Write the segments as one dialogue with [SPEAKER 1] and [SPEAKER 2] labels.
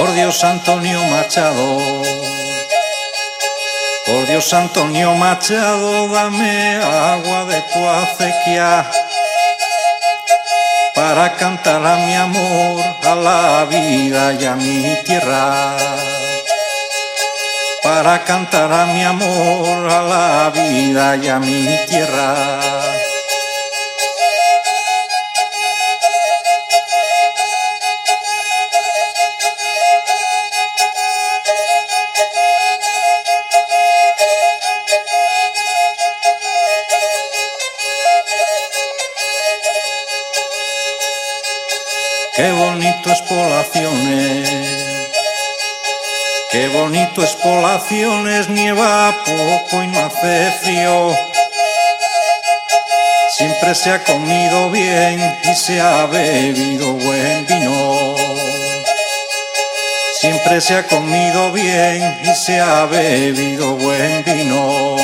[SPEAKER 1] Por Dios, Antonio Machado, por Dios, Antonio Machado, dame agua de tu acequia para cantar a mi amor, a la vida y a mi tierra. Para cantar a mi amor, a la vida y a mi tierra. Qué bonito es Poblaciones, qué bonito es Poblaciones, nieva poco y no hace frío. Siempre se ha comido bien y se ha bebido buen vino. Siempre se ha comido bien y se ha bebido buen vino.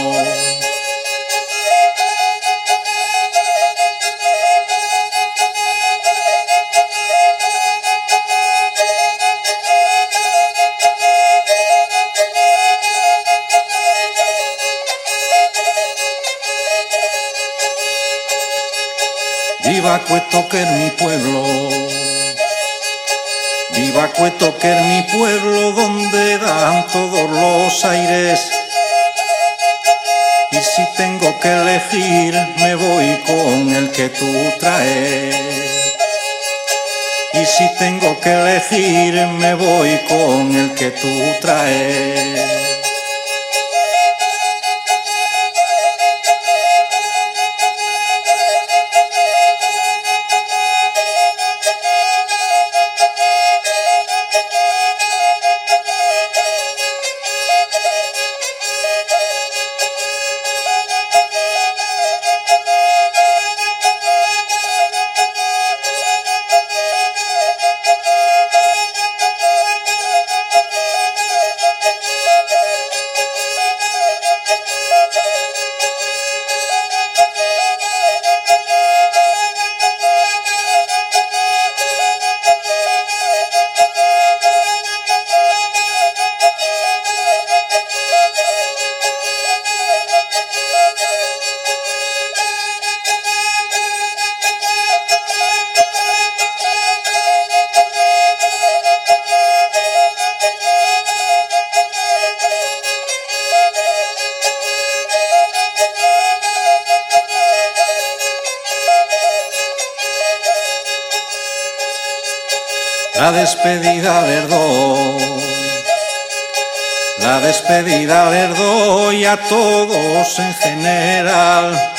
[SPEAKER 1] Viva Cueto, que es mi pueblo, viva Cueto, que es mi pueblo, donde dan todos los aires. Y si tengo que elegir, me voy con el que tú traes. Y si tengo que elegir, me voy con el que tú traes. La despedida les doy a todos en general,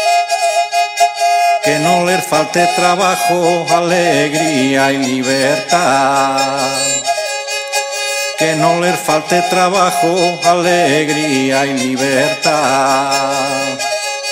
[SPEAKER 1] que no les falte trabajo, alegría y libertad, que no les falte trabajo, alegría y libertad.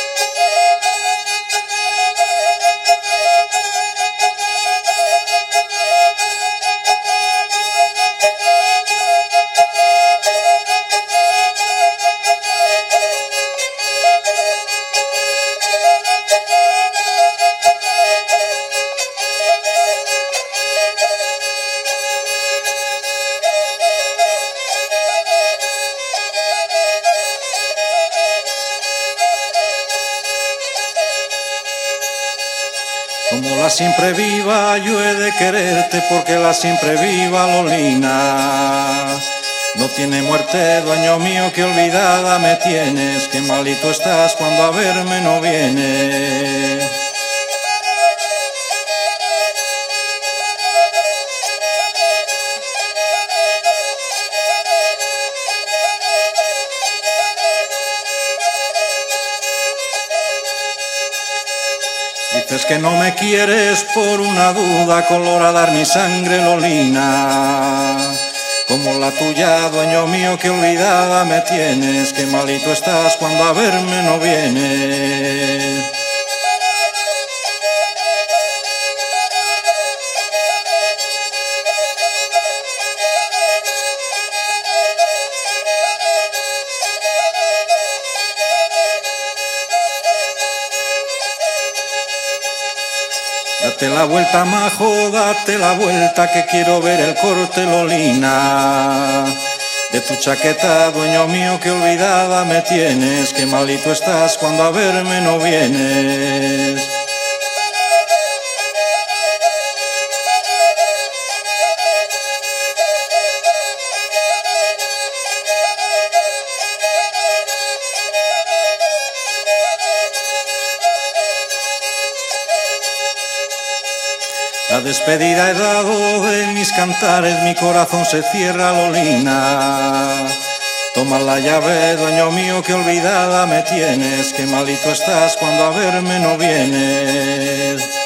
[SPEAKER 1] Como la siempre viva, yo he de quererte, porque la siempre viva Lolina no tiene muerte, dueño mío, que olvidada me tienes, que malito estás cuando a verme no vienes. Dices que no me quieres por una duda, color a dar mi sangre, Lolina. Como la tuya, dueño mío, que olvidada me tienes, que malito estás cuando a verme no vienes. Date la vuelta, majo, date la vuelta, que quiero ver el corte, Lolina. De tu chaqueta, dueño mío, que olvidada me tienes, que malito estás cuando a verme no vienes. La despedida he dado de mis cantares, mi corazón se cierra, Lolina. Toma la llave, dueño mío, que olvidada me tienes, que malito estás cuando a verme no vienes.